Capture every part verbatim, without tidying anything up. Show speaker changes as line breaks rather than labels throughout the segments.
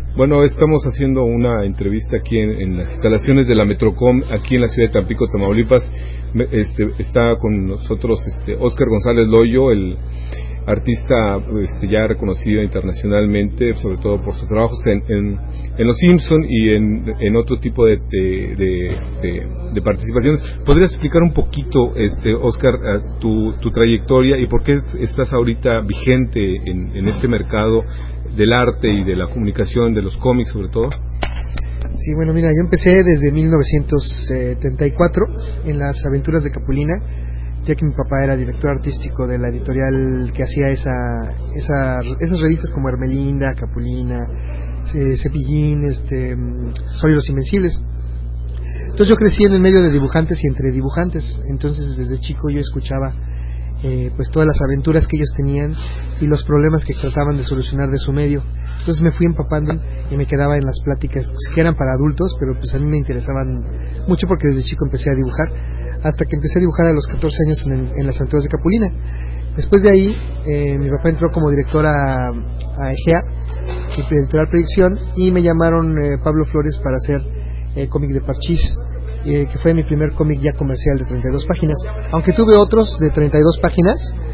Bueno, estamos haciendo una entrevista aquí en, en las instalaciones de la Metrocom, aquí en la ciudad de Tampico, Tamaulipas. Este, está con nosotros este, Óscar González Loyo, el artista este, ya reconocido internacionalmente, sobre todo por sus trabajos en, en, en Los Simpson y en, en otro tipo de, de, de, este, de participaciones. ¿Podrías explicar un poquito, este, Óscar, tu, tu trayectoria y por qué estás ahorita vigente en, en este mercado del arte y de la comunicación, de los cómics sobre todo?
Sí, bueno, mira, yo empecé desde mil novecientos setenta y cuatro en las aventuras de Capulina, ya que mi papá era director artístico de la editorial que hacía esa, esa esas revistas como Hermelinda, Capulina, Cepillín, este, Sol y los Invencibles. Entonces yo crecí en el medio de dibujantes y entre dibujantes, entonces desde chico yo escuchaba eh, pues todas las aventuras que ellos tenían y los problemas que trataban de solucionar de su medio. Entonces me fui empapando y me quedaba en las pláticas, pues, que eran para adultos, pero pues a mí me interesaban mucho porque desde chico empecé a dibujar, hasta que empecé a dibujar a los catorce años en, el, en las aventuras de Capulina. Después de ahí, eh, mi papá entró como director a, a Egea, editorial Proyección, y me llamaron eh, Pablo Flores para hacer el eh, cómic de Parchís, eh, que fue mi primer cómic ya comercial de treinta y dos páginas, aunque tuve otros de treinta y dos páginas,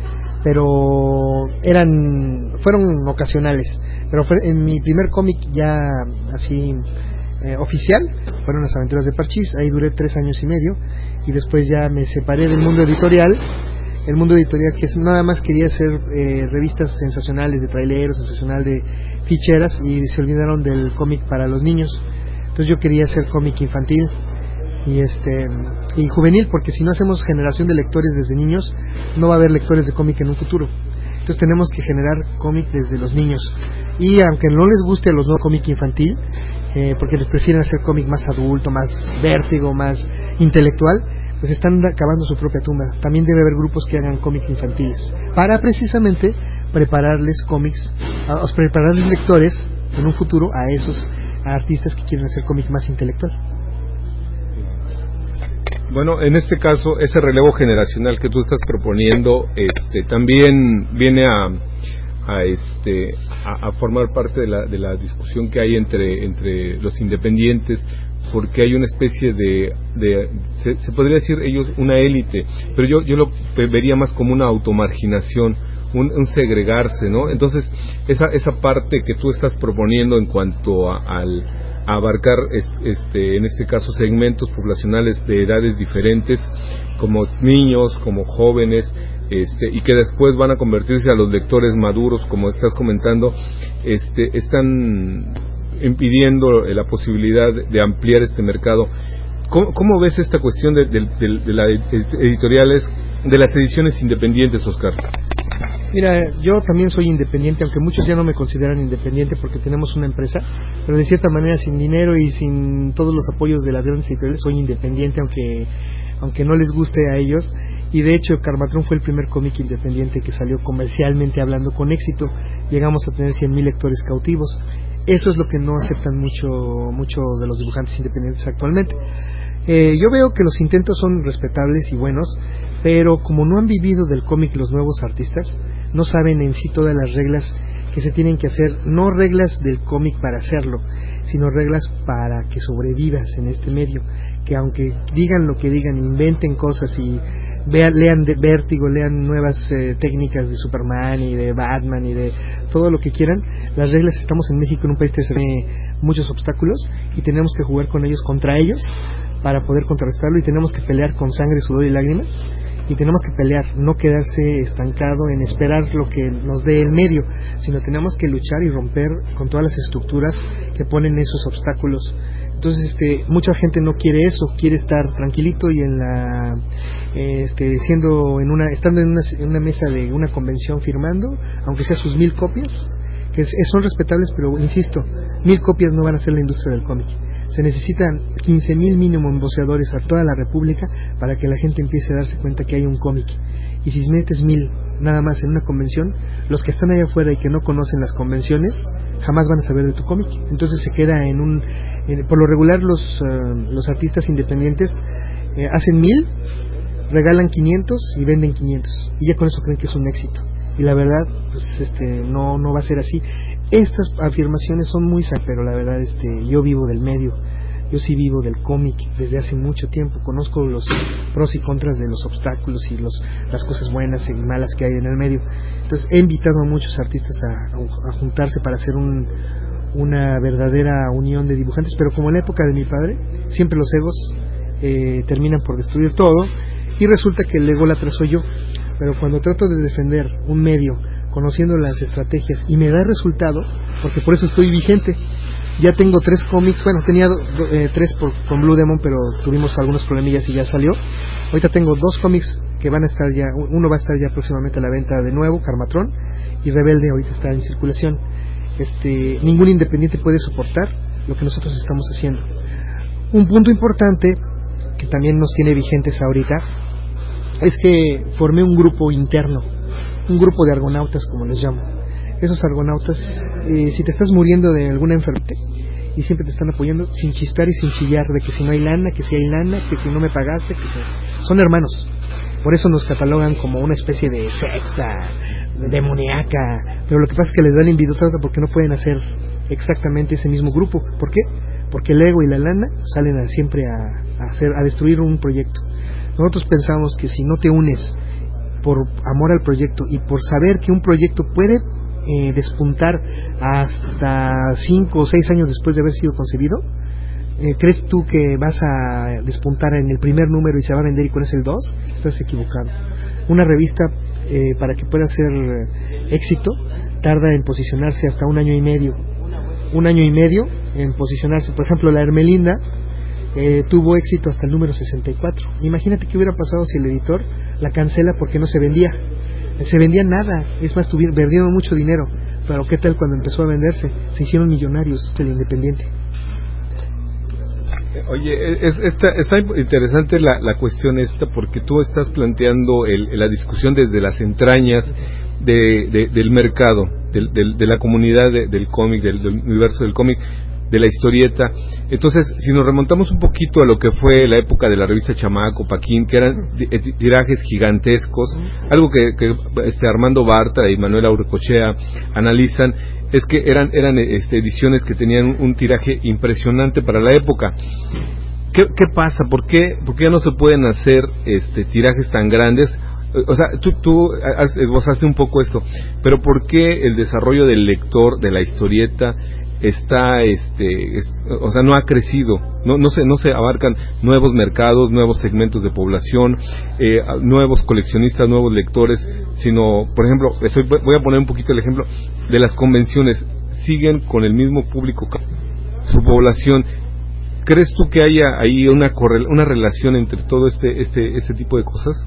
pero eran fueron ocasionales. Pero fue, en mi primer cómic ya así eh, oficial fueron las aventuras de Parchís. Ahí duré tres años y medio y después ya me separé del mundo editorial. El mundo editorial que nada más quería hacer eh, revistas sensacionales de traileros, sensacional de ficheras, y se olvidaron del cómic para los niños. Entonces yo quería hacer cómic infantil y este y juvenil, porque si no hacemos generación de lectores desde niños, no va a haber lectores de cómic en un futuro. Entonces tenemos que generar cómic desde los niños, y aunque no les guste a los no cómic infantil, eh, porque les prefieren hacer cómic más adulto, más vértigo, más intelectual, pues están cavando su propia tumba. También debe haber grupos que hagan cómics infantiles para precisamente prepararles cómics, a, a prepararles lectores en un futuro a esos a artistas que quieren hacer cómic más intelectual.
Bueno, en este caso, ese relevo generacional que tú estás proponiendo, este, también viene a, a este, a, a formar parte de la, de la discusión que hay entre, entre los independientes, porque hay una especie de, de se, se podría decir ellos una élite, pero yo, yo lo vería más como una automarginación, un, un segregarse, ¿no? Entonces, esa, esa parte que tú estás proponiendo en cuanto a, al a abarcar este en este caso segmentos poblacionales de edades diferentes, como niños, como jóvenes, este y que después van a convertirse a los lectores maduros, como estás comentando, este están impidiendo la posibilidad de ampliar este mercado. ¿Cómo, cómo ves esta cuestión de, de, de, de las editoriales, de las ediciones independientes, Óscar?
Mira, yo también soy independiente, aunque muchos ya no me consideran independiente porque tenemos una empresa, pero de cierta manera sin dinero y sin todos los apoyos de las grandes editoriales soy independiente, aunque aunque no les guste a ellos. Y de hecho Karmatron fue el primer cómic independiente que salió comercialmente hablando con éxito. Llegamos a tener cien mil lectores cautivos. Eso es lo que no aceptan mucho mucho de los dibujantes independientes actualmente. Eh, yo veo que los intentos son respetables y buenos, pero como no han vivido del cómic los nuevos artistas, no saben en sí todas las reglas que se tienen que hacer, no reglas del cómic para hacerlo, sino reglas para que sobrevivas en este medio, que aunque digan lo que digan, inventen cosas y vean, lean de Vértigo, lean nuevas eh, técnicas de Superman y de Batman y de todo lo que quieran, las reglas, estamos en México, en un país que tiene muchos obstáculos y tenemos que jugar con ellos contra ellos para poder contrarrestarlo, y tenemos que pelear con sangre, sudor y lágrimas, y tenemos que pelear, no quedarse estancado en esperar lo que nos dé el medio, sino tenemos que luchar y romper con todas las estructuras que ponen esos obstáculos. Entonces este mucha gente no quiere eso, quiere estar tranquilito y en la este siendo en una estando en una, en una mesa de una convención firmando, aunque sea sus mil copias, que es, son respetables, pero insisto, mil copias no van a ser la industria del cómic. Se necesitan quince mil mínimo emboceadores a toda la república para que la gente empiece a darse cuenta que hay un cómic. Y si metes mil nada más en una convención, los que están allá afuera y que no conocen las convenciones jamás van a saber de tu cómic. Entonces se queda en un en, por lo regular los uh, los artistas independientes eh, hacen mil, regalan quinientos y venden quinientos, y ya con eso creen que es un éxito. Y la verdad, pues este no no va a ser así. estas afirmaciones son muy sanas, pero la verdad este yo vivo del medio, yo sí vivo del cómic desde hace mucho tiempo, conozco los pros y contras de los obstáculos y los las cosas buenas y malas que hay en el medio. Entonces he invitado a muchos artistas a, a, a juntarse para hacer un, una verdadera unión de dibujantes, pero como en la época de mi padre, siempre los egos eh, terminan por destruir todo, y resulta que el ególatra soy yo. Pero cuando trato de defender un medio conociendo las estrategias y me da resultado, porque por eso estoy vigente. Ya tengo tres cómics, bueno, tenía do, do, eh, tres por, con Blue Demon, pero tuvimos algunos problemillas y ya salió. Ahorita tengo dos cómics que van a estar ya, uno va a estar ya próximamente a la venta de nuevo, Karmatron, y Rebelde ahorita está en circulación. Este, ningún independiente puede soportar lo que nosotros estamos haciendo. Un punto importante que también nos tiene vigentes ahorita es que formé un grupo interno, un grupo de argonautas, como les llamo. Esos argonautas, eh, si te estás muriendo de alguna enfermedad y siempre te están apoyando sin chistar y sin chillar de que si no hay lana, que si hay lana, que si no me pagaste, que si... son hermanos. Por eso nos catalogan como una especie de secta demoníaca, pero lo que pasa es que les dan envidia porque no pueden hacer exactamente ese mismo grupo. ¿Por qué? Porque el ego y la lana salen a, siempre a, a hacer a destruir un proyecto. Nosotros pensamos que si no te unes por amor al proyecto y por saber que un proyecto puede eh, despuntar hasta cinco o seis años después de haber sido concebido, eh, ¿crees tú que vas a despuntar en el primer número y se va a vender y con ese el dos? Estás equivocado. Una revista eh, para que pueda ser éxito tarda en posicionarse hasta un año y medio. Un año y medio en posicionarse. Por ejemplo, la Hermelinda eh, tuvo éxito hasta el número sesenta y cuatro. Imagínate qué hubiera pasado si el editor la cancela porque no se vendía. Se vendía nada, es más, tuvieron, perdieron mucho dinero. Pero qué tal cuando empezó a venderse, se hicieron millonarios del Independiente.
Oye, es, está, está interesante la, la cuestión esta, porque tú estás planteando el, la discusión desde las entrañas de, de, del mercado, del, del, de la comunidad de, del cómic, del, del universo del cómic, de la historieta. Entonces, si nos remontamos un poquito a lo que fue la época de la revista Chamaco, Paquín, que eran tirajes gigantescos, algo que, que este Armando Bartra y Manuel Aurrecochea analizan, es que eran eran este, ediciones que tenían un tiraje impresionante para la época. ¿Qué, qué pasa? ¿Por qué, ¿Por qué ya no se pueden hacer este tirajes tan grandes? O sea, tú, tú esbozaste un poco esto, pero ¿por qué el desarrollo del lector de la historieta está este es, o sea no ha crecido, no no se no se abarcan nuevos mercados, nuevos segmentos de población, eh, nuevos coleccionistas, nuevos lectores, sino, por ejemplo, estoy, voy a poner un poquito el ejemplo de las convenciones, siguen con el mismo público, su población. ¿Crees tú que haya ahí una correl- una relación entre todo este este este tipo de cosas?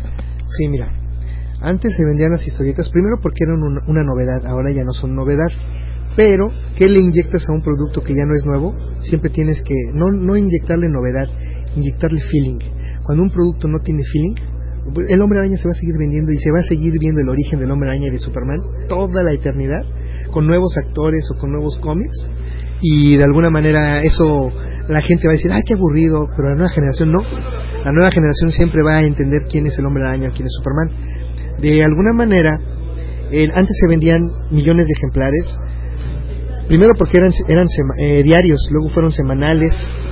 Sí, mira, antes se vendían las historietas primero porque eran una, una novedad, ahora ya no son novedad. Pero, ¿qué le inyectas a un producto que ya no es nuevo? Siempre tienes que, no, no inyectarle novedad, inyectarle feeling. Cuando un producto no tiene feeling, el Hombre Araña se va a seguir vendiendo y se va a seguir viendo el origen del Hombre Araña y de Superman toda la eternidad, con nuevos actores o con nuevos cómics, y de alguna manera eso, la gente va a decir, ¡ay, qué aburrido! Pero la nueva generación no. La nueva generación siempre va a entender quién es el Hombre Araña, quién es Superman. De alguna manera, eh, antes se vendían millones de ejemplares. Primero porque eran eran sema, eh, diarios, luego fueron semanales,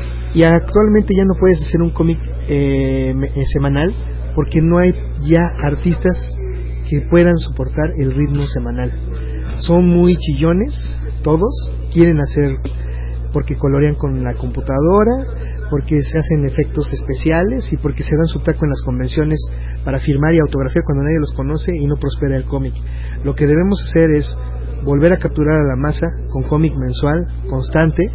y actualmente ya no puedes hacer un cómic eh, eh, semanal porque no hay ya artistas que puedan soportar el ritmo semanal. Son muy chillones, todos quieren hacer porque colorean con la computadora, porque se hacen efectos especiales y porque se dan su taco en las convenciones para firmar y autografiar cuando nadie los conoce y no prospera el cómic. Lo que debemos hacer es volver a capturar a la masa con cómic mensual, constante,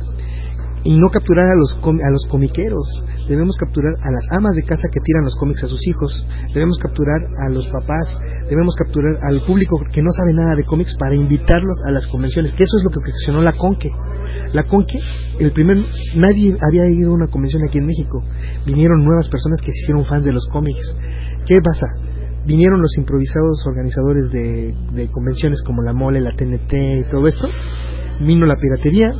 y no capturar a los com- a los comiqueros. Debemos capturar a las amas de casa que tiran los cómics a sus hijos, debemos capturar a los papás, debemos capturar al público que no sabe nada de cómics para invitarlos a las convenciones, que eso es lo que ocasionó la Conque. La Conque, el primer, nadie había ido a una convención aquí en México, vinieron nuevas personas que se hicieron fans de los cómics. ¿Qué pasa? Vinieron los improvisados organizadores de, de convenciones como la Mole, la T N T y todo esto, vino la piratería,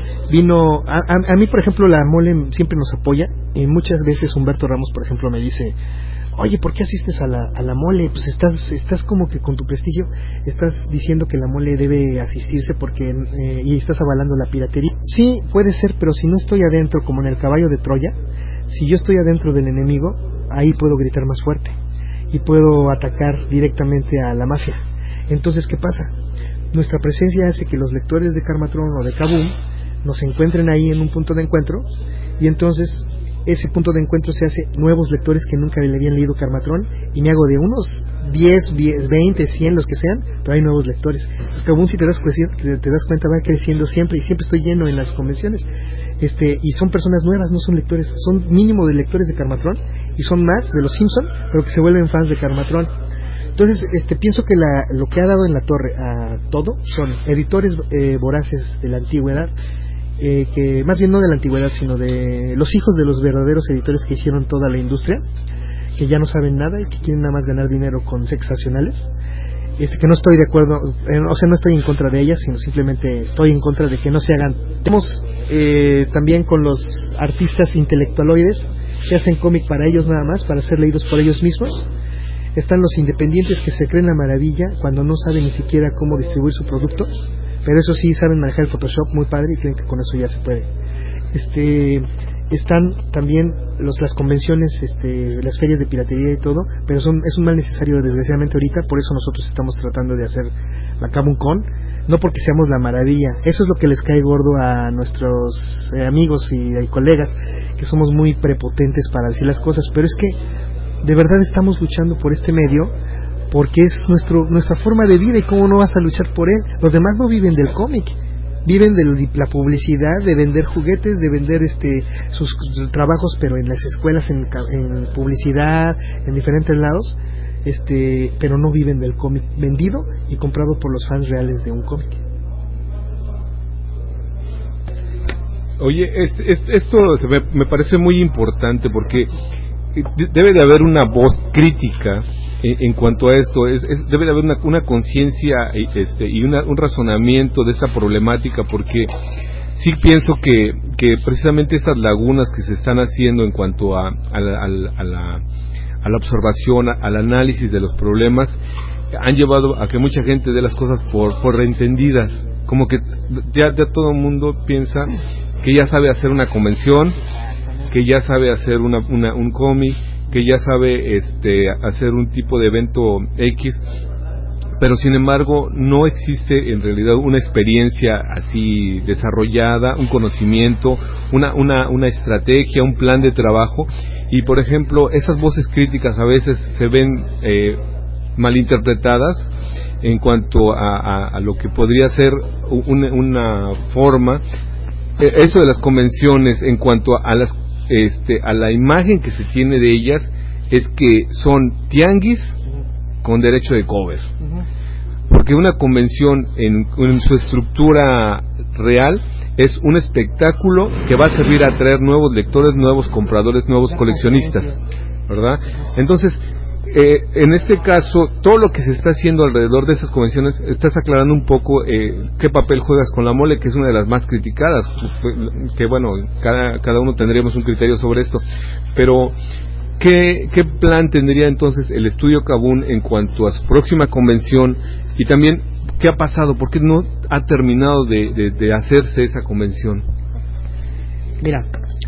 vino, a, a, a mí por ejemplo la Mole siempre nos apoya, y muchas veces Humberto Ramos por ejemplo me dice, oye, ¿por qué asistes a la, a la mole? Pues estás, estás como que con tu prestigio, estás diciendo que la mole debe asistirse porque, eh, y estás avalando la piratería. Sí, puede ser, pero si no estoy adentro, como en el caballo de Troya, si yo estoy adentro del enemigo, ahí puedo gritar más fuerte y puedo atacar directamente a la mafia. Entonces, ¿qué pasa? Nuestra presencia hace que los lectores de Karmatron o de Kaboom nos encuentren ahí en un punto de encuentro, y entonces ese punto de encuentro se hace nuevos lectores que nunca le habían leído Karmatron, y me hago de unos diez, veinte, cien, los que sean, pero hay nuevos lectores. Entonces Kaboom, si te das, te das cuenta, va creciendo siempre, y siempre estoy lleno en las convenciones, este y son personas nuevas, no son lectores, son mínimo de lectores de Karmatron, y son más de los Simpson, pero que se vuelven fans de Karmatron. Entonces, este, pienso que la, lo que ha dado en la torre a todo son editores eh, voraces de la antigüedad, eh, que más bien no de la antigüedad, sino de los hijos de los verdaderos editores que hicieron toda la industria, que ya no saben nada y que quieren nada más ganar dinero con sensacionales. Este, que no estoy de acuerdo, eh, o sea, no estoy en contra de ellas, sino simplemente estoy en contra de que no se hagan. Tenemos eh, también con los artistas intelectualoides que hacen cómic para ellos nada más, para ser leídos por ellos mismos. Están los independientes que se creen la maravilla cuando no saben ni siquiera cómo distribuir su producto, pero eso sí saben manejar el Photoshop muy padre y creen que con eso ya se puede. Este, están también los, las convenciones, este, las ferias de piratería y todo, pero son, es un mal necesario desgraciadamente ahorita, por eso nosotros estamos tratando de hacer la Kaboom Con, no porque seamos la maravilla, eso es lo que les cae gordo a nuestros eh, amigos y, y colegas, que somos muy prepotentes para decir las cosas, pero es que de verdad estamos luchando por este medio porque es nuestro nuestra forma de vida, y cómo no vas a luchar por él. Los demás no viven del cómic, viven de la publicidad, de vender juguetes, de vender este sus, sus trabajos, pero en las escuelas, en, en publicidad, en diferentes lados, este pero no viven del cómic vendido y comprado por los fans reales de un cómic.
Oye, este, este, esto se me, me parece muy importante porque debe de haber una voz crítica en, en cuanto a esto, es, es, debe de haber una, una conciencia este, y una, un razonamiento de esta problemática, porque sí pienso que, que precisamente estas lagunas que se están haciendo en cuanto a, a, la, a, la, a, la, a la observación, al análisis de los problemas, han llevado a que mucha gente dé las cosas por, por reentendidas, como que ya, ya todo el mundo piensa que ya sabe hacer una convención, que ya sabe hacer una, una, un cómic, que ya sabe este, hacer un tipo de evento X, pero sin embargo no existe en realidad una experiencia así desarrollada, un conocimiento, una, una, una estrategia, un plan de trabajo, y por ejemplo esas voces críticas a veces se ven eh, malinterpretadas en cuanto a, a, a lo que podría ser una, una forma, eh, eso de las convenciones en cuanto a, a las Este, a la imagen que se tiene de ellas, es que son tianguis con derecho de cover, porque una convención en, en su estructura real es un espectáculo que va a servir a atraer nuevos lectores, nuevos compradores, nuevos coleccionistas, ¿verdad? Entonces eh, en este caso, todo lo que se está haciendo alrededor de esas convenciones, estás aclarando un poco eh, qué papel juegas con la mole, que es una de las más criticadas, que bueno, cada, cada uno tendríamos un criterio sobre esto, pero ¿qué, qué plan tendría entonces el estudio Kaboom en cuanto a su próxima convención? Y también, ¿qué ha pasado? ¿Por qué no ha terminado de, de, de hacerse esa convención?
Mira,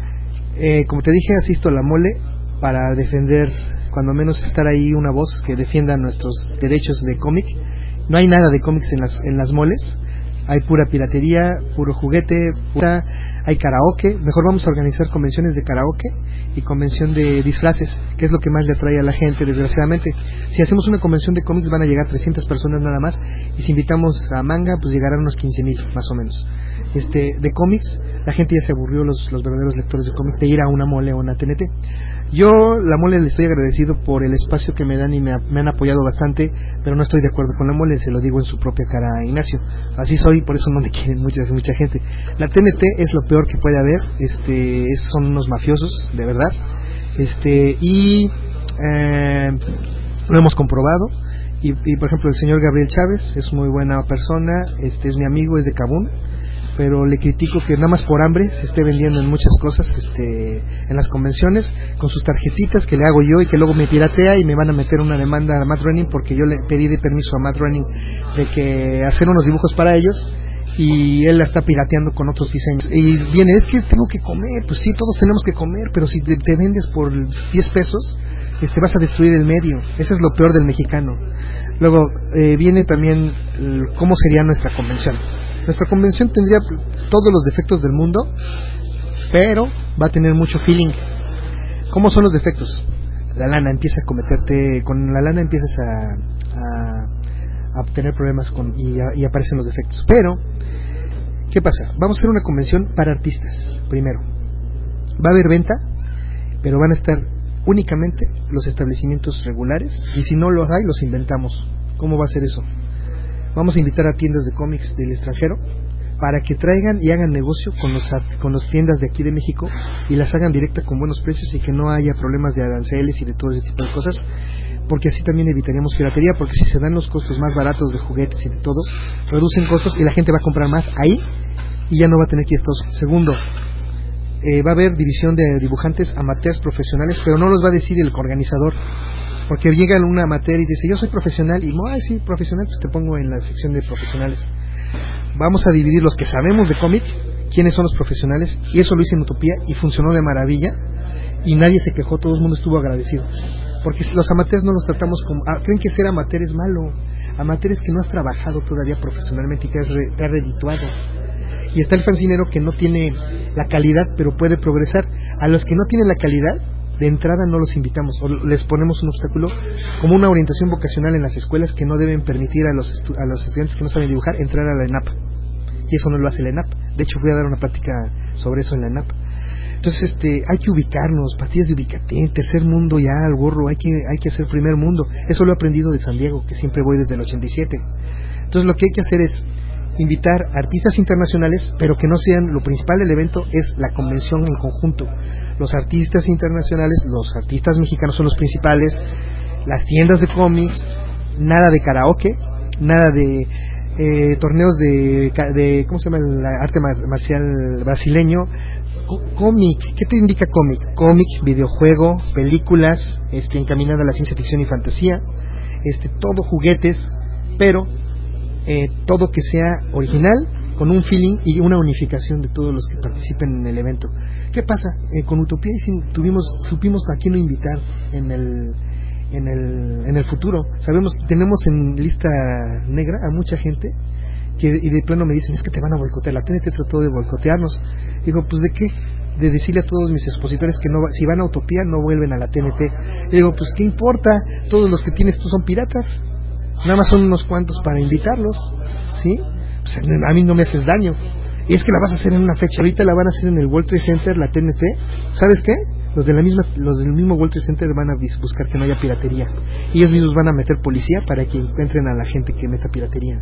eh, como te dije, asisto a la mole para defender, cuando menos estar ahí una voz que defienda nuestros derechos de cómic. No hay nada de cómics en las en las moles, hay pura piratería, puro juguete, pura, hay karaoke. Mejor vamos a organizar convenciones de karaoke y convención de disfraces, que es lo que más le atrae a la gente, desgraciadamente. Si hacemos una convención de cómics van a llegar trescientas personas nada más, y si invitamos a manga pues llegarán unos quince mil más o menos. Este, de cómics, la gente ya se aburrió, los, los verdaderos lectores de cómics, de ir a una mole o una T N T. Yo, la mole, le estoy agradecido por el espacio que me dan y me, me han apoyado bastante, pero no estoy de acuerdo con la mole, se lo digo en su propia cara a Ignacio. Así soy, por eso no me quieren mucha, mucha gente. La T N T es lo peor que puede haber, este, es, son unos mafiosos, de verdad, este, y eh, lo hemos comprobado. Y, y por ejemplo el señor Gabriel Chávez es muy buena persona, este es mi amigo, es de Kaboom, pero le critico que nada más por hambre se esté vendiendo en muchas cosas, este, en las convenciones, con sus tarjetitas que le hago yo y que luego me piratea y me van a meter una demanda a Mad Running porque yo le pedí de permiso a Mad Running de que hacer unos dibujos para ellos y él la está pirateando con otros diseños. Y viene, es que tengo que comer, pues sí, todos tenemos que comer, pero si te, te vendes por diez pesos, este, vas a destruir el medio. Eso es lo peor del mexicano. Luego eh, viene también el, cómo sería nuestra convención. Nuestra convención tendría todos los defectos del mundo, pero va a tener mucho feeling. ¿Cómo son los defectos? La lana, empieza a cometerte, con la lana empiezas a, a, a tener problemas con, y, a, y aparecen los defectos. Pero, ¿qué pasa? Vamos a hacer una convención para artistas, primero. Va a haber venta, pero van a estar únicamente los establecimientos regulares, y si no los hay, los inventamos. ¿Cómo va a ser eso? Vamos a invitar a tiendas de cómics del extranjero para que traigan y hagan negocio con los con las tiendas de aquí de México y las hagan directa con buenos precios y que no haya problemas de aranceles y de todo ese tipo de cosas, porque así también evitaríamos piratería, porque si se dan los costos más baratos de juguetes y de todo, reducen costos y la gente va a comprar más ahí y ya no va a tener que ir a Estados Unidos. Segundo, eh, va a haber división de dibujantes amateurs profesionales, pero no los va a decir el organizador, porque llega una amateur y dice yo soy profesional y ay sí, profesional, pues te pongo en la sección de profesionales. Vamos a dividir los que sabemos de cómic, quiénes son los profesionales, y eso lo hice en Utopía y funcionó de maravilla y nadie se quejó, todo el mundo estuvo agradecido, porque los amateurs no los tratamos como, ah, creen que ser amateur es malo. Amateur es que no has trabajado todavía profesionalmente y que has re, te has redituado. Y está el fancinero que no tiene la calidad pero puede progresar. A los que no tienen la calidad de entrada no los invitamos o les ponemos un obstáculo como una orientación vocacional en las escuelas que no deben permitir a los estu- a los estudiantes que no saben dibujar entrar a la ENAP, y eso no lo hace la ENAP. De hecho fui a dar una plática sobre eso en la ENAP. Entonces este hay que ubicarnos, pastillas de ubicate, tercer mundo ya al gorro, hay que hay que hacer primer mundo. Eso lo he aprendido de San Diego, que siempre voy desde el ochenta y siete. Entonces lo que hay que hacer es invitar artistas internacionales, pero que no sean, lo principal del evento es la convención en conjunto. Los artistas internacionales, los artistas mexicanos son los principales, las tiendas de cómics, nada de karaoke, nada de eh, torneos de, de, ¿cómo se llama? El arte marcial brasileño. Cómic, ¿qué te indica cómic? Cómic, videojuego, películas, este, encaminada a la ciencia ficción y fantasía, este, todo juguetes, pero eh, todo que sea original, con un feeling y una unificación de todos los que participen en el evento. ¿Qué pasa? Eh, con Utopía tuvimos, supimos a quién no invitar en el, en el, en el futuro. Sabemos, tenemos en lista negra a mucha gente que y de plano me dicen, es que te van a boicotear, la T N T trató de boicotearnos. Digo, pues ¿de qué? De decirle a todos mis expositores que no, si van a Utopía no vuelven a la T N T. Y digo, pues ¿qué importa? Todos los que tienes tú son piratas, nada más son unos cuantos para invitarlos, ¿sí? Pues a mí no me haces daño. Y es que la vas a hacer en una fecha, ahorita la van a hacer en el World Trade Center, la T N T. ¿Sabes qué? Los de la misma, los del mismo World Trade Center van a buscar que no haya piratería. Ellos mismos van a meter policía para que encuentren a la gente que meta piratería.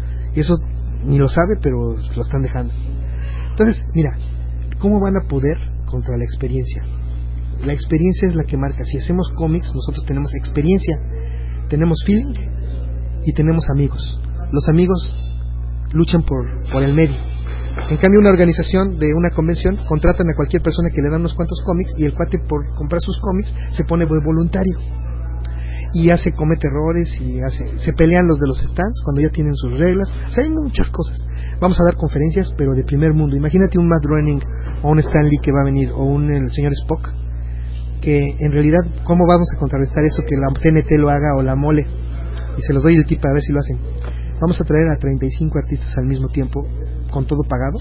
Y eso ni lo sabe, pero lo están dejando. Entonces, mira, ¿cómo van a poder contra la experiencia? La experiencia es la que marca. Si hacemos cómics, nosotros tenemos experiencia, tenemos feeling y tenemos amigos. Los amigos luchan por, por el medio. En cambio, una organización de una convención contratan a cualquier persona que le dan unos cuantos cómics y el cuate por comprar sus cómics se pone voluntario y hace, comete errores y hace, se pelean los de los stands cuando ya tienen sus reglas. O sea, hay muchas cosas. Vamos a dar conferencias, pero de primer mundo. Imagínate un Mad Running o un Stan Lee que va a venir, o un el señor Spock, que en realidad, ¿cómo vamos a contrarrestar eso que la T N T lo haga o la Mole? Y se los doy el tip para ver si lo hacen. Vamos a traer a treinta y cinco artistas al mismo tiempo, con todo pagado,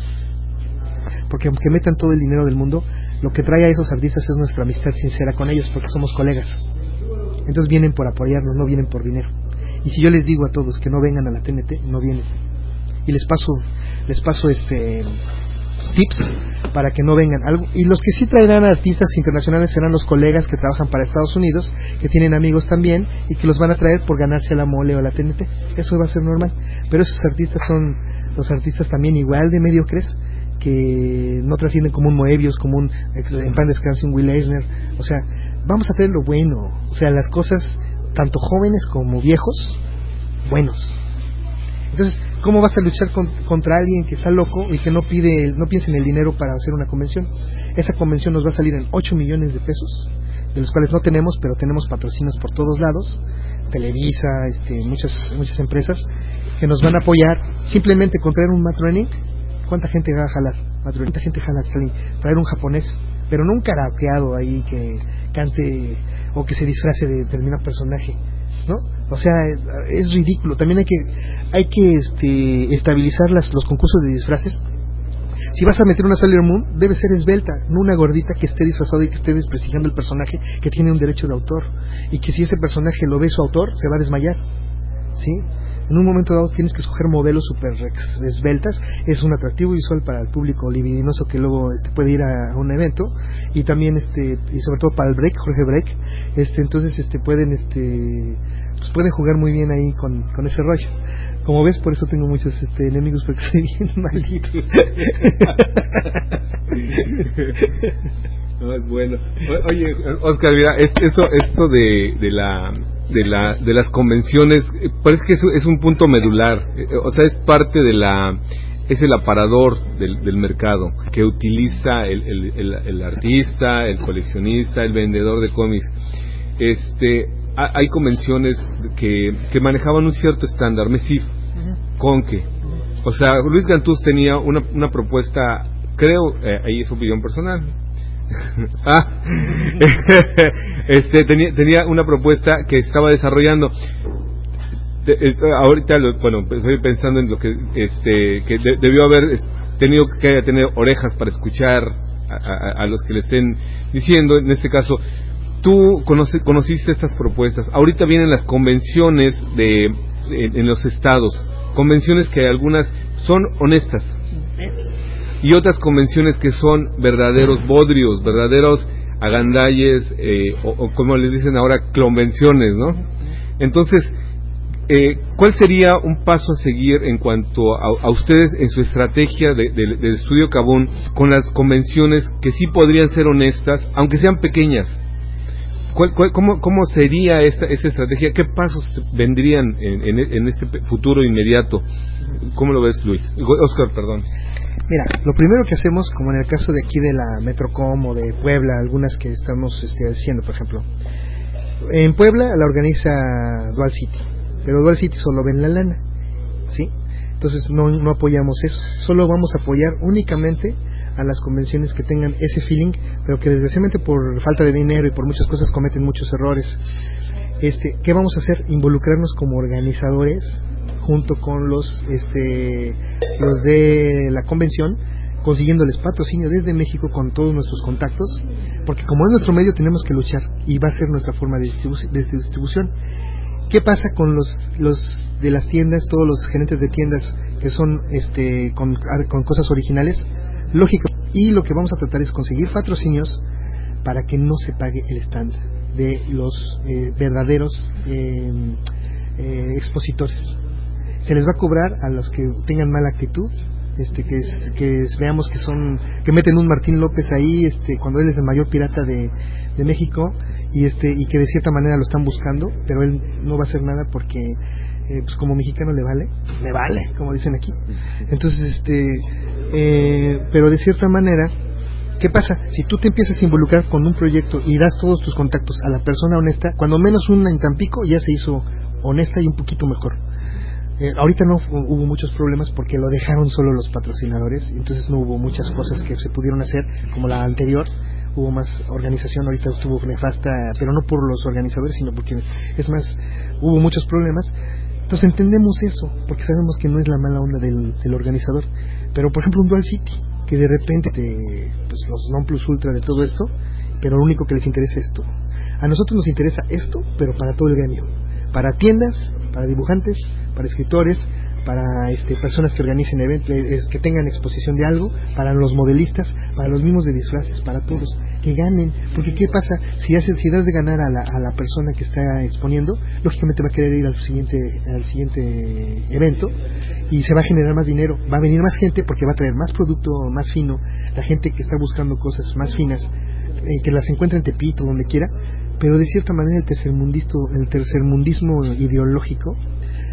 porque aunque metan todo el dinero del mundo, lo que trae a esos artistas es nuestra amistad sincera con ellos, porque somos colegas. Entonces vienen por apoyarnos, no vienen por dinero. Y si yo les digo a todos que no vengan a la T N T, no vienen. Y les paso, les paso este tips para que no vengan. Y los que sí traerán a artistas internacionales serán los colegas que trabajan para Estados Unidos, que tienen amigos también y que los van a traer por ganarse a la Mole o a la T N T. Eso va a ser normal. Pero esos artistas son los artistas también igual de mediocres, que no trascienden como un Moebius, como un en pan descanse un Will Eisner. O sea, vamos a traer lo bueno, o sea, las cosas tanto jóvenes como viejos, buenos. Entonces, ¿cómo vas a luchar con, contra alguien que está loco y que no pide, no piensa en el dinero para hacer una convención? Esa convención nos va a salir en ocho millones de pesos, de los cuales no tenemos, pero tenemos patrocinios por todos lados, Televisa, este, muchas muchas empresas que nos van a apoyar. Simplemente con traer un Matt Groening, ¿cuánta gente va a jalar? ¿Cuánta gente jala traer un japonés? Pero no un karaokeado ahí que cante o que se disfrace de determinado personaje, ¿no? O sea, es ridículo. También hay que hay que este, estabilizar las, los concursos de disfraces. Si vas a meter una Sailor Moon, debe ser esbelta, no una gordita que esté disfrazada y que esté desprestigiando el personaje, que tiene un derecho de autor, y que si ese personaje lo ve su autor, se va a desmayar, ¿sí? En un momento dado tienes que escoger modelos super esbeltas. Es un atractivo visual para el público libidinoso que luego este, puede ir a, a un evento, y también este y sobre todo para el break, Jorge Break, este entonces este pueden este pues pueden jugar muy bien ahí con, con ese rollo. Como ves, por eso tengo muchos este, enemigos, porque soy bien maldito.
No, es bueno. Oye, Oscar, mira, es, eso, esto de, de la, de la, de las convenciones, parece que eso es un punto medular. O sea, es parte de la, es el aparador del, del mercado que utiliza el, el, el, el artista, el coleccionista, el vendedor de cómics. Este, hay convenciones que, que manejaban un cierto estándar, Mesif, uh-huh. Conque, uh-huh. O sea, Luis Gantús tenía una, una propuesta, creo, eh, ahí es opinión personal, ah, este, tenía, tenía una propuesta que estaba desarrollando. De, eh, ahorita, lo, bueno, estoy pensando en lo que, este, que de, debió haber tenido que tener orejas para escuchar a, a, a los que le estén diciendo, en este caso. Tú conoce, conociste estas propuestas. Ahorita vienen las convenciones de en, en los estados, convenciones que algunas son honestas y otras convenciones que son verdaderos bodrios, verdaderos agandalles, eh, o, o como les dicen ahora, convenciones, ¿no? Entonces, eh, ¿cuál sería un paso a seguir en cuanto a, a ustedes en su estrategia de, de, de Estudio Kabum con las convenciones que sí podrían ser honestas, aunque sean pequeñas? ¿Cuál, cuál, cómo, ¿Cómo sería esa, esa estrategia? ¿Qué pasos vendrían en, en, en este futuro inmediato? ¿Cómo lo ves, Luis? Oscar, perdón.
Mira, lo primero que hacemos, como en el caso de aquí de la Metrocom o de Puebla, algunas que estamos este, haciendo, por ejemplo, en Puebla la organiza Dual City, pero Dual City solo ven la lana, ¿sí? Entonces no, no apoyamos eso, solo vamos a apoyar únicamente a las convenciones que tengan ese feeling, pero que desgraciadamente por falta de dinero y por muchas cosas cometen muchos errores. Este, ¿qué vamos a hacer? Involucrarnos como organizadores junto con los este los de la convención, consiguiéndoles patrocinio desde México con todos nuestros contactos, porque como es nuestro medio tenemos que luchar y va a ser nuestra forma de, distribu- de distribución. ¿Qué pasa con los los de las tiendas, todos los gerentes de tiendas que son este con, con cosas originales? Lógico, y lo que vamos a tratar es conseguir patrocinios para que no se pague el stand de los eh, verdaderos eh, eh, expositores. Se les va a cobrar a los que tengan mala actitud, este que es, que es, veamos que son que meten un Martín López ahí, este cuando él es el mayor pirata de, de México, y este y que de cierta manera lo están buscando, pero él no va a hacer nada porque eh, pues como mexicano le vale, le vale, como dicen aquí. Entonces este eh, pero de cierta manera, ¿qué pasa? Si tú te empiezas a involucrar con un proyecto y das todos tus contactos a la persona honesta, cuando menos una en Tampico ya se hizo honesta y un poquito mejor. Eh, ahorita no hubo muchos problemas porque lo dejaron solo los patrocinadores, entonces no hubo muchas cosas que se pudieron hacer como la anterior. Hubo más organización, ahorita estuvo nefasta, pero no por los organizadores, sino porque es más, hubo muchos problemas. Entonces entendemos eso, porque sabemos que no es la mala onda del, del organizador. Pero por ejemplo un Dual City, que de repente te, pues los non plus ultra de todo esto, pero lo único que les interesa es esto. A nosotros nos interesa esto, pero para todo el gremio, para tiendas, para dibujantes, para escritores, para este, personas que organicen eventos, que tengan exposición de algo, para los modelistas, para los mismos de disfraces, para todos, que ganen. Porque ¿qué pasa? Si haces, si das de ganar a la, a la persona que está exponiendo, lógicamente va a querer ir al siguiente, al siguiente evento y se va a generar más dinero, va a venir más gente porque va a traer más producto más fino, la gente que está buscando cosas más finas, eh, que las encuentra en Tepito, donde quiera. Pero de cierta manera el tercermundismo, el tercermundismo ideológico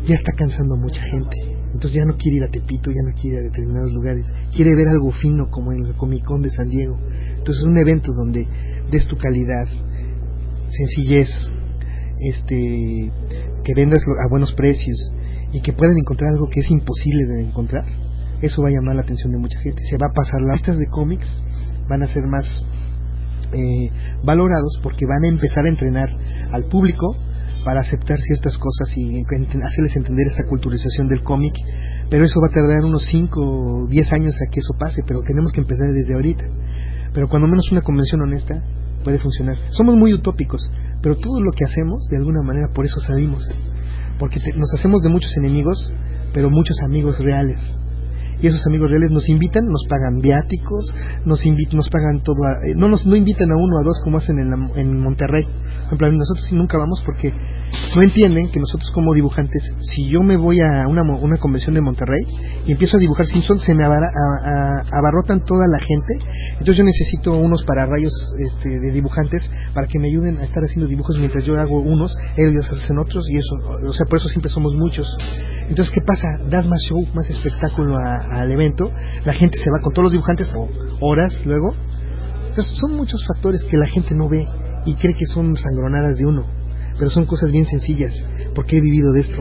ya está cansando a mucha gente. Entonces ya no quiere ir a Tepito, ya no quiere ir a determinados lugares, quiere ver algo fino como en el Comic Con de San Diego. Entonces un evento donde des tu calidad, sencillez, este, que vendas a buenos precios y que puedan encontrar algo que es imposible de encontrar, eso va a llamar la atención de mucha gente. Se va a pasar, las listas de cómics van a ser más eh, valorados porque van a empezar a entrenar al público para aceptar ciertas cosas y hacerles entender esta culturización del cómic, pero eso va a tardar unos cinco o diez años a que eso pase, pero tenemos que empezar desde ahorita. Pero cuando menos una convención honesta puede funcionar. Somos muy utópicos, pero todo lo que hacemos, de alguna manera, por eso salimos, porque te, nos hacemos de muchos enemigos, pero muchos amigos reales. Y esos amigos reales nos invitan, nos pagan viáticos, nos invitan, nos pagan todo, a, eh, no nos no invitan a uno o a dos como hacen en, la, en Monterrey. Por ejemplo, nosotros sí nunca vamos porque no entienden que nosotros como dibujantes, si yo me voy a una, una convención de Monterrey y empiezo a dibujar Simpson, se me abara, a, a, abarrotan toda la gente. Entonces yo necesito unos pararrayos este, de dibujantes para que me ayuden a estar haciendo dibujos mientras yo hago unos, ellos hacen otros, y eso, o sea, por eso siempre somos muchos. Entonces, ¿qué pasa? Das más show, más espectáculo a, al evento, la gente se va con todos los dibujantes o horas luego. Entonces son muchos factores que la gente no ve y cree que son sangronadas de uno, pero son cosas bien sencillas, porque he vivido de esto.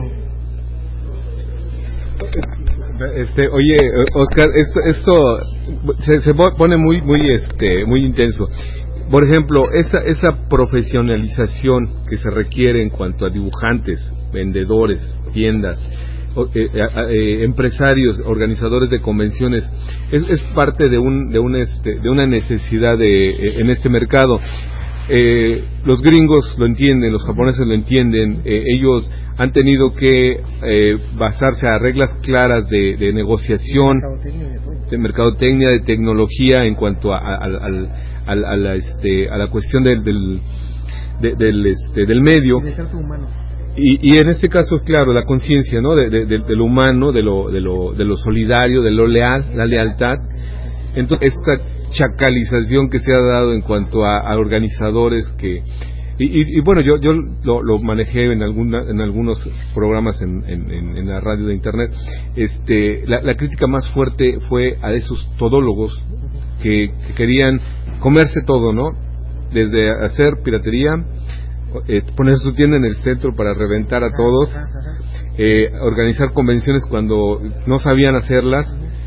Este, oye, Oscar, esto, esto se, se pone muy, muy, este, muy intenso. Por ejemplo, esa, esa profesionalización que se requiere en cuanto a dibujantes, vendedores, tiendas, eh, eh, empresarios, organizadores de convenciones, es, es parte de un, de un, este, de una necesidad de, eh, en este mercado. Eh, los gringos lo entienden, los japoneses lo entienden, eh, ellos han tenido que eh, basarse a reglas claras de, de negociación, de mercadotecnia, de tecnología en cuanto a, a, a, a, a, la, este, a la cuestión del del, de, del, este, del medio. Y, y en este caso, claro, la conciencia, ¿no? de, de, de, de lo humano, de lo, de lo, de lo solidario, de lo leal, la lealtad. Entonces, esta chacalización que se ha dado en cuanto a, a organizadores que y, y, y bueno, yo yo lo, lo manejé en alguna, en algunos programas en, en, en la radio de internet. Este, la, la crítica más fuerte fue a esos todólogos que, que querían comerse todo, ¿no? Desde hacer piratería, eh, poner su tienda en el centro para reventar a todos, eh, organizar convenciones cuando no sabían hacerlas.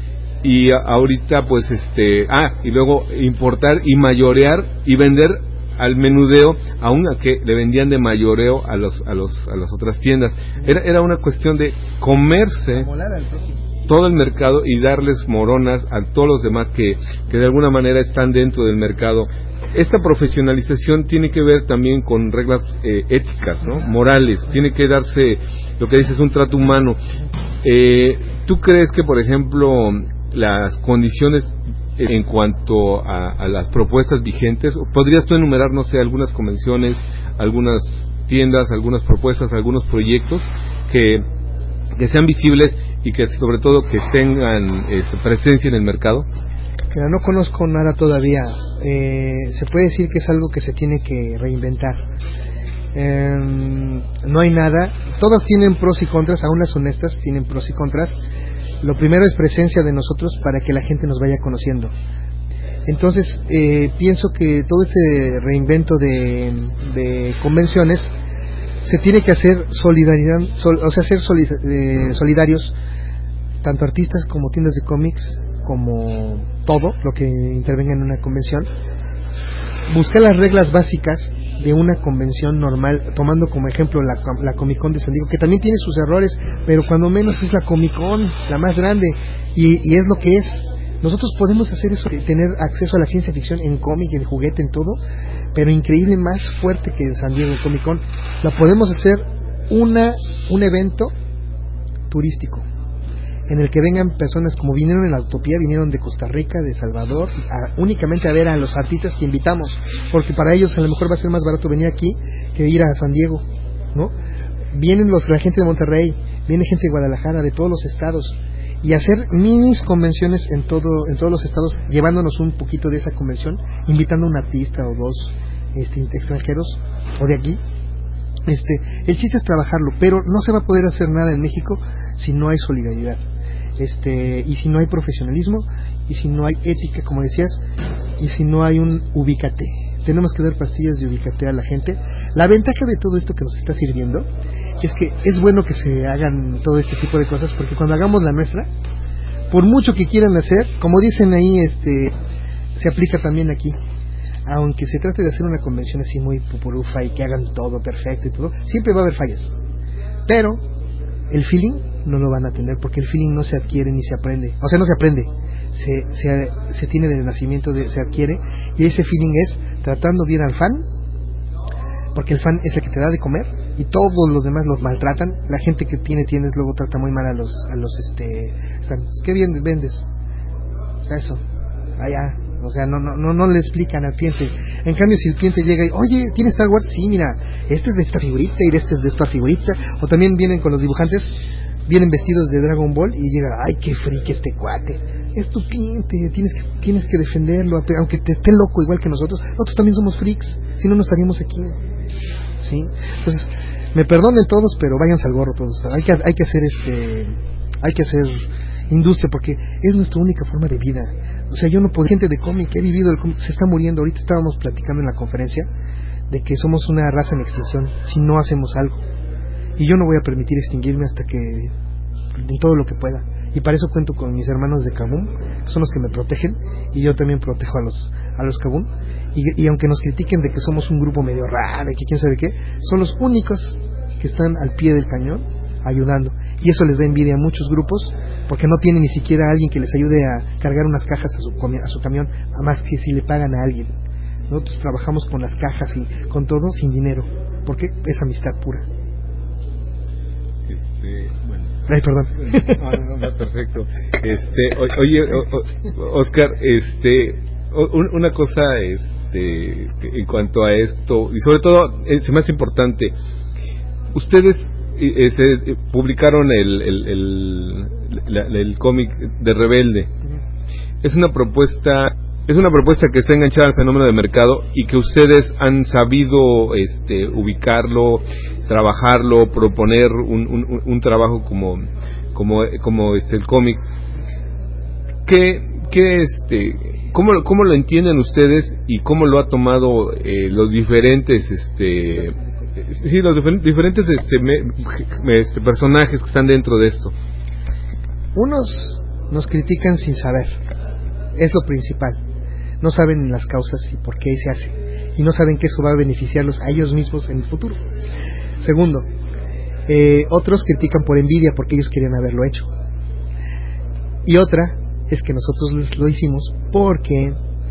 Y ahorita pues este ah y luego importar y mayorear y vender al menudeo, aún a que le vendían de mayoreo a los a los a las otras tiendas. Era era una cuestión de comerse todo el mercado y darles moronas a todos los demás que que de alguna manera están dentro del mercado. Esta profesionalización tiene que ver también con reglas eh, éticas, ¿no? Morales. Tiene que darse lo que dices, un trato humano. Eh, ¿Tú crees que, por ejemplo, las condiciones en cuanto a, a las propuestas vigentes, podrías tú enumerar, no sé, algunas convenciones, algunas tiendas, algunas propuestas, algunos proyectos que, que sean visibles y que sobre todo que tengan eh, presencia en el mercado?
Pero no conozco nada todavía. Eh, se puede decir que es algo que se tiene que reinventar. Eh, no hay nada. Todas tienen pros y contras, aún las honestas tienen pros y contras. Lo primero es presencia de nosotros para que la gente nos vaya conociendo. Entonces, eh, pienso que todo este reinvento de, de convenciones se tiene que hacer solidaridad, sol, o sea, ser solid, eh, solidarios, tanto artistas como tiendas de cómics, como todo lo que intervenga en una convención. Buscar las reglas básicas de una convención normal, tomando como ejemplo la, la Comic Con de San Diego, que también tiene sus errores, pero cuando menos es la Comic Con, la más grande, y, y es lo que es. Nosotros podemos hacer eso, tener acceso a la ciencia ficción en cómic, en juguete, en todo, pero increíble, más fuerte que en San Diego Comic Con. La podemos hacer una un evento turístico, en el que vengan personas como vinieron en la Utopía, vinieron de Costa Rica, de Salvador, a, únicamente a ver a los artistas que invitamos, porque para ellos a lo mejor va a ser más barato venir aquí que ir a San Diego, ¿no? Vienen los, la gente de Monterrey, viene gente de Guadalajara, de todos los estados, y hacer minis convenciones en todo en todos los estados, llevándonos un poquito de esa convención, invitando a un artista o dos este, extranjeros o de aquí, Este, el chiste es trabajarlo, pero no se va a poder hacer nada en México si no hay solidaridad, este, y si no hay profesionalismo, y si no hay ética, como decías, y si no hay un ubícate. Tenemos que dar pastillas de ubícate a la gente. La ventaja de todo esto que nos está sirviendo es que es bueno que se hagan todo este tipo de cosas, porque cuando hagamos la nuestra, por mucho que quieran hacer, como dicen ahí, este, se aplica también aquí. Aunque se trate de hacer una convención así muy pupurufa y que hagan todo perfecto y todo, siempre va a haber fallas. Pero el feeling no lo van a tener, porque el feeling no se adquiere ni se aprende. O sea, no se aprende, se, se, se tiene desde el nacimiento, de, se adquiere. Y ese feeling es tratando bien al fan, porque el fan es el que te da de comer y todos los demás los maltratan. La gente que tiene tienes luego trata muy mal a los, a los este, están, ¿qué bien vendes? O sea, eso, allá. O sea, no, no, no, no le explican al cliente. En cambio, si el cliente llega y, oye, ¿tiene Star Wars? Sí, mira, este es de esta figurita y este es de esta figurita. O también vienen con los dibujantes, vienen vestidos de Dragon Ball y llega, ay, qué friki este cuate. Es tu cliente, tienes que, tienes que defenderlo, aunque te esté loco igual que nosotros. Nosotros también somos freaks, si no, no estaríamos aquí. ¿Sí? Entonces, me perdonen todos, pero váyanse al gorro todos. Hay que, hay que hacer este, hay que hacer industria, porque es nuestra única forma de vida. O sea, yo no puedo, gente de cómic, he vivido el cómic, se está muriendo. Ahorita estábamos platicando en la conferencia de que somos una raza en extinción si no hacemos algo. Y yo no voy a permitir extinguirme hasta que, en todo lo que pueda. Y para eso cuento con mis hermanos de Kabum, que son los que me protegen, y yo también protejo a los a los Kabum. Y, y aunque nos critiquen de que somos un grupo medio raro y que quién sabe qué, son los únicos que están al pie del cañón ayudando. Y eso les da envidia a muchos grupos, porque no tienen ni siquiera a alguien que les ayude a cargar unas cajas a su, a su camión, a más que si le pagan a alguien. Nosotros trabajamos con las cajas y con todo sin dinero, porque es amistad pura.
Este, bueno.
Ay, perdón.
No, no, no, perfecto. Este, o, oye, o, o, Oscar, este, o, una cosa, este, en cuanto a esto, y sobre todo, es más importante, ustedes eh, se, eh, publicaron el el, el, la, el cómic de Rebelde. Es una propuesta es una propuesta que está enganchada al fenómeno de mercado y que ustedes han sabido este ubicarlo, trabajarlo, proponer un, un, un trabajo como como como este el cómic. ¿Qué qué este cómo cómo lo entienden ustedes y cómo lo ha tomado eh, los diferentes este sí los difer- diferentes este, me, este personajes que están dentro de esto?
Unos nos critican sin saber, es lo principal. No saben las causas y por qué se hace, y no saben que eso va a beneficiarlos a ellos mismos en el futuro. Segundo, eh, otros critican por envidia porque ellos querían haberlo hecho. Y otra es que nosotros les lo hicimos porque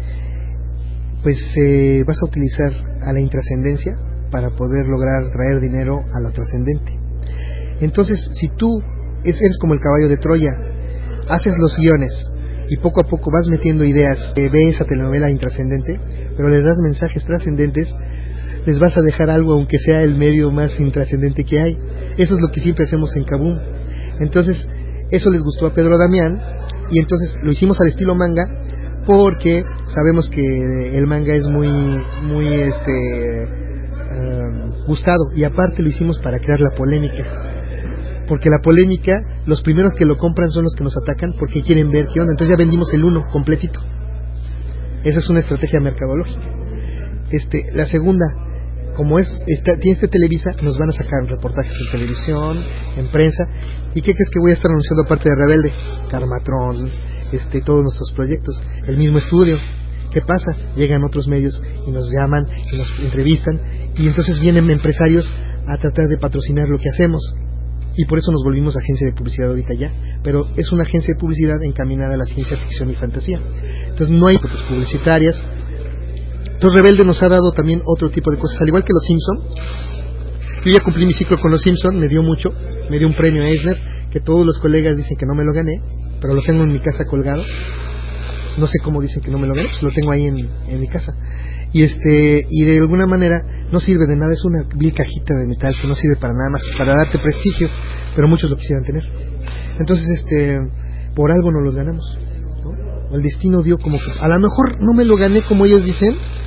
pues eh, vas a utilizar a la intrascendencia para poder lograr traer dinero a lo trascendente. Entonces, si tú eres como el caballo de Troya, haces los guiones y poco a poco vas metiendo ideas, eh, ve esa telenovela intrascendente, pero les das mensajes trascendentes, les vas a dejar algo aunque sea el medio más intrascendente que hay. Eso es lo que siempre hacemos en Kabum. Entonces, eso les gustó a Pedro Damián, y entonces lo hicimos al estilo manga, porque sabemos que el manga es muy muy este uh, gustado, y aparte lo hicimos para crear la polémica. Porque la polémica, los primeros que lo compran son los que nos atacan porque quieren ver qué onda. Entonces ya vendimos el uno completito. Esa es una estrategia mercadológica. Este, la segunda, como es está, tiene este Televisa, nos van a sacar reportajes en televisión, en prensa. ¿Y qué crees que voy a estar anunciando aparte de Rebelde? Karmatron, este, todos nuestros proyectos, el mismo estudio. ¿Qué pasa? Llegan otros medios y nos llaman y nos entrevistan, y entonces vienen empresarios a tratar de patrocinar lo que hacemos. Y por eso nos volvimos agencia de publicidad ahorita ya, pero es una agencia de publicidad encaminada a la ciencia ficción y fantasía. Entonces no hay fotos publicitarias. Entonces Rebelde nos ha dado también otro tipo de cosas, al igual que los Simpson. Yo ya cumplí mi ciclo con los Simpson, me dio mucho, me dio un premio Eisner, que todos los colegas dicen que no me lo gané, pero lo tengo en mi casa colgado. Pues no sé cómo dicen que no me lo gané, pues lo tengo ahí en, en mi casa. Y este y de alguna manera no sirve de nada, es una vil cajita de metal que no sirve para nada más que para darte prestigio, pero muchos lo quisieran tener. Entonces este por algo no los ganamos, ¿no? El destino dio como que a lo mejor no me lo gané como ellos dicen,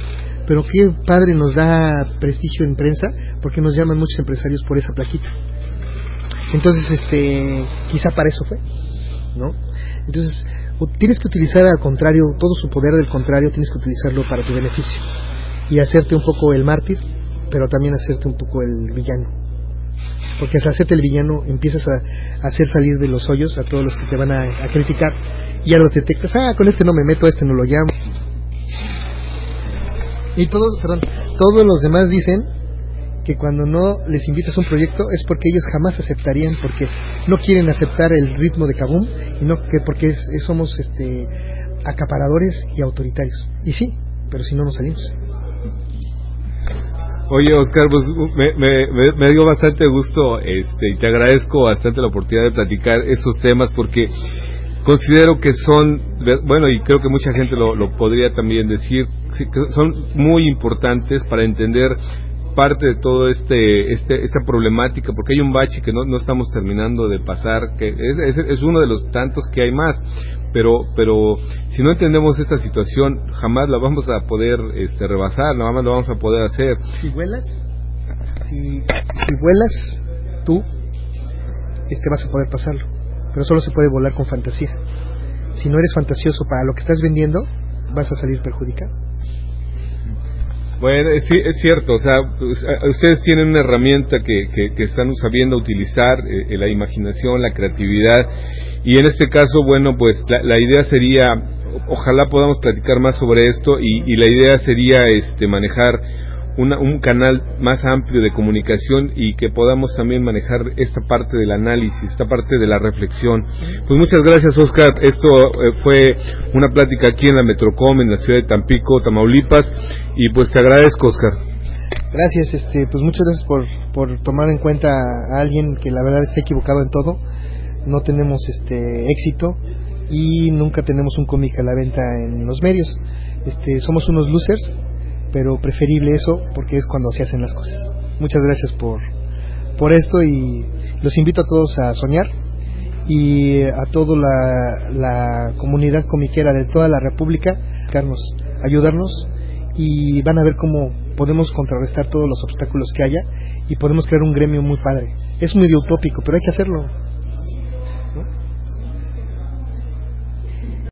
pero qué padre nos da prestigio en prensa, porque nos llaman muchos empresarios por esa plaquita. Entonces, este, quizá para eso fue, ¿no? Entonces, tienes que utilizar al contrario, todo su poder del contrario, tienes que utilizarlo para tu beneficio y hacerte un poco el mártir, pero también hacerte un poco el villano, porque al hacerte el villano empiezas a, a hacer salir de los hoyos a todos los que te van a, a criticar, y ya los detectas. Ah, con este no me meto, a este no lo llamo, y todos, perdón, todos los demás dicen que cuando no les invitas a un proyecto es porque ellos jamás aceptarían, porque no quieren aceptar el ritmo de Kaboom, y no que porque es, es, somos este acaparadores y autoritarios. Y sí, pero si no nos salimos.
Oye, Oscar, pues me, me, me dio bastante gusto, este, y te agradezco bastante la oportunidad de platicar esos temas, porque considero que son, bueno, y creo que mucha gente lo, lo podría también decir, que son muy importantes para entender parte de todo este, este esta problemática, porque hay un bache que no, no estamos terminando de pasar, que es, es, es uno de los tantos que hay más, pero pero si no entendemos esta situación jamás la vamos a poder este, rebasar, nada más lo vamos a poder hacer.
Si vuelas, si, si vuelas tú, este vas a poder pasarlo, pero solo se puede volar con fantasía. Si no eres fantasioso para lo que estás vendiendo, vas a salir perjudicado.
Bueno, es, es cierto, o sea, ustedes tienen una herramienta que, que, que están sabiendo utilizar, eh, la imaginación, la creatividad, y en este caso, bueno, pues la, la idea sería, ojalá podamos platicar más sobre esto, y, y la idea sería este manejar una, un canal más amplio de comunicación, y que podamos también manejar esta parte del análisis, esta parte de la reflexión. Pues muchas gracias, Oscar. Esto eh, fue una plática aquí en la Metrocom, en la ciudad de Tampico, Tamaulipas, y pues te agradezco, Oscar.
Gracias, este, pues muchas gracias por, por tomar en cuenta a alguien que la verdad está equivocado en todo. No tenemos este éxito y nunca tenemos un cómic a la venta en los medios. Este, somos unos losers, pero preferible eso, porque es cuando se hacen las cosas. Muchas gracias por por esto, y los invito a todos a soñar, y a toda la, la comunidad comiquera de toda la República, ayudarnos, y van a ver cómo podemos contrarrestar todos los obstáculos que haya, y podemos crear un gremio muy padre. Es medio utópico, pero hay que hacerlo.